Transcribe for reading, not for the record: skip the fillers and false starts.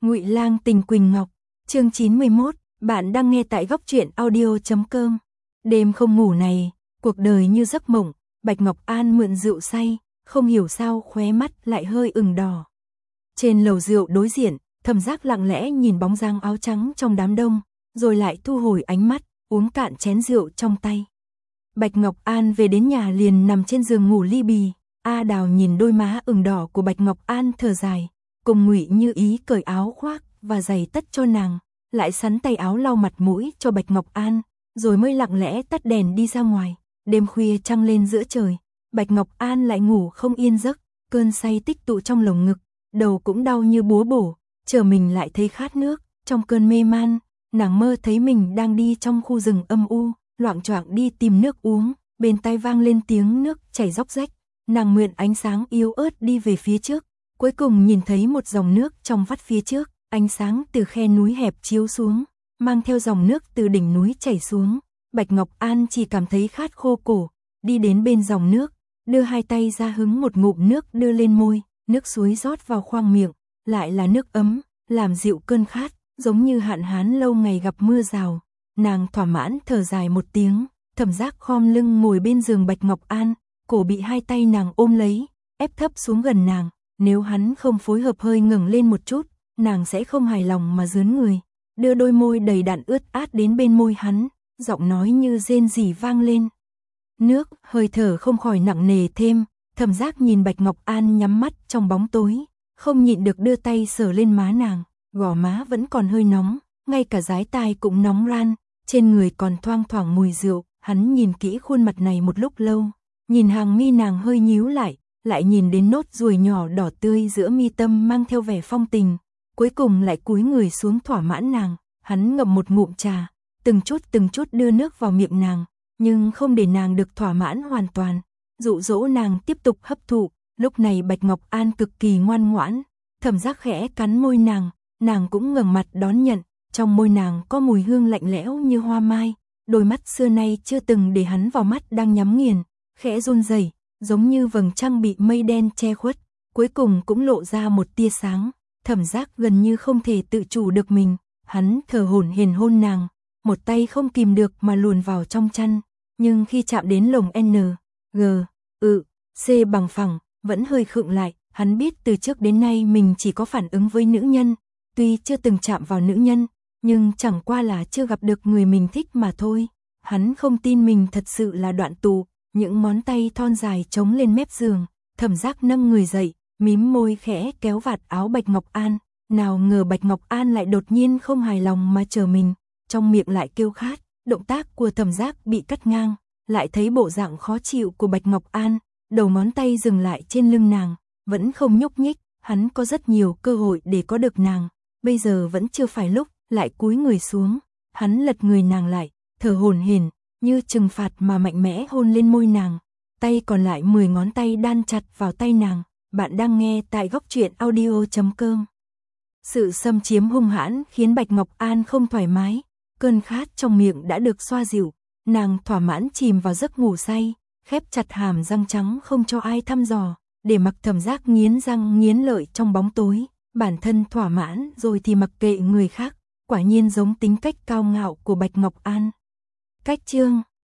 Ngụy Lang tình Quỳnh Ngọc, chương 91, bạn đang nghe tại góc truyện audio.com. Đêm không ngủ này, cuộc đời như giấc mộng, Bạch Ngọc An mượn rượu say, không hiểu sao khóe mắt lại hơi ửng đỏ. Trên lầu rượu đối diện, Thẩm Giác lặng lẽ nhìn bóng dáng áo trắng trong đám đông, rồi lại thu hồi ánh mắt, uống cạn chén rượu trong tay. Bạch Ngọc An về đến nhà liền nằm trên giường ngủ li bì. A Đào nhìn đôi má ửng đỏ của Bạch Ngọc An thở dài, cùng Ngụy Như Ý cởi áo khoác và giày tất cho nàng, lại sắn tay áo lau mặt mũi cho Bạch Ngọc An, rồi mới lặng lẽ tắt đèn đi ra ngoài. Đêm khuya trăng lên giữa trời, Bạch Ngọc An lại ngủ không yên giấc, cơn say tích tụ trong lồng ngực, đầu cũng đau như búa bổ, chờ mình lại thấy khát nước. Trong cơn mê man, nàng mơ thấy mình đang đi trong khu rừng âm u, loạng choạng đi tìm nước uống, bên tai vang lên tiếng nước chảy róc rách. Nàng mượn ánh sáng yếu ớt đi về phía trước, cuối cùng nhìn thấy một dòng nước trong vắt phía trước, ánh sáng từ khe núi hẹp chiếu xuống, mang theo dòng nước từ đỉnh núi chảy xuống. Bạch Ngọc An chỉ cảm thấy khát khô cổ, đi đến bên dòng nước, đưa hai tay ra hứng một ngụm nước đưa lên môi, nước suối rót vào khoang miệng, lại là nước ấm, làm dịu cơn khát, giống như hạn hán lâu ngày gặp mưa rào. Nàng thỏa mãn thở dài một tiếng, Thẩm Giác khom lưng ngồi bên giường Bạch Ngọc An, cổ bị hai tay nàng ôm lấy, ép thấp xuống gần nàng, nếu hắn không phối hợp hơi ngẩng lên một chút, nàng sẽ không hài lòng mà rướn người, đưa đôi môi đầy đặn ướt át đến bên môi hắn, giọng nói như rên rỉ vang lên. Nước, hơi thở không khỏi nặng nề thêm, Thẩm Giác nhìn Bạch Ngọc An nhắm mắt trong bóng tối, không nhịn được đưa tay sờ lên má nàng, gò má vẫn còn hơi nóng, ngay cả dái tai cũng nóng ran, trên người còn thoang thoảng mùi rượu. Hắn nhìn kỹ khuôn mặt này một lúc lâu, nhìn hàng mi nàng hơi nhíu lại nhìn đến nốt ruồi nhỏ đỏ tươi giữa mi tâm mang theo vẻ phong tình, cuối cùng lại cúi người xuống thỏa mãn nàng. Hắn ngậm một ngụm trà, từng chút đưa nước vào miệng nàng, nhưng không để nàng được thỏa mãn hoàn toàn, dụ dỗ nàng tiếp tục hấp thụ. Lúc này Bạch Ngọc An cực kỳ ngoan ngoãn, Thẩm Giác khẽ cắn môi nàng cũng ngẩng mặt đón nhận, trong môi nàng có mùi hương lạnh lẽo như hoa mai, đôi mắt xưa nay chưa từng để hắn vào mắt đang nhắm nghiền, khẽ run rẩy, giống như vầng trăng bị mây đen che khuất, cuối cùng cũng lộ ra một tia sáng. Thẩm Giác gần như không thể tự chủ được mình, hắn thở hổn hển hôn nàng, một tay không kìm được mà luồn vào trong chăn, nhưng khi chạm đến lồng N, G, C bằng phẳng, vẫn hơi khựng lại. Hắn biết từ trước đến nay mình chỉ có phản ứng với nữ nhân, tuy chưa từng chạm vào nữ nhân, nhưng chẳng qua là chưa gặp được người mình thích mà thôi. Hắn không tin mình thật sự là đoạn tụ, những ngón tay thon dài chống lên mép giường, Thẩm Giác nâng người dậy, mím môi khẽ kéo vạt áo Bạch Ngọc An, nào ngờ Bạch Ngọc An lại đột nhiên không hài lòng mà chờ mình, trong miệng lại kêu khát. Động tác của Thẩm Giác bị cắt ngang, lại thấy bộ dạng khó chịu của Bạch Ngọc An, đầu ngón tay dừng lại trên lưng nàng, vẫn không nhúc nhích. Hắn có rất nhiều cơ hội để có được nàng, bây giờ vẫn chưa phải lúc. Lại cúi người xuống, hắn lật người nàng lại, thở hổn hển, như trừng phạt mà mạnh mẽ hôn lên môi nàng, tay còn lại 10 ngón tay đan chặt vào tay nàng. Bạn đang nghe tại góc truyện audio.com. Sự xâm chiếm hung hãn khiến Bạch Ngọc An không thoải mái, cơn khát trong miệng đã được xoa dịu, nàng thỏa mãn chìm vào giấc ngủ say, khép chặt hàm răng trắng không cho ai thăm dò, để mặc Thẩm Giác nghiến răng nghiến lợi trong bóng tối, bản thân thỏa mãn rồi thì mặc kệ người khác. Quả nhiên giống tính cách cao ngạo của Bạch Ngọc An. Cách chương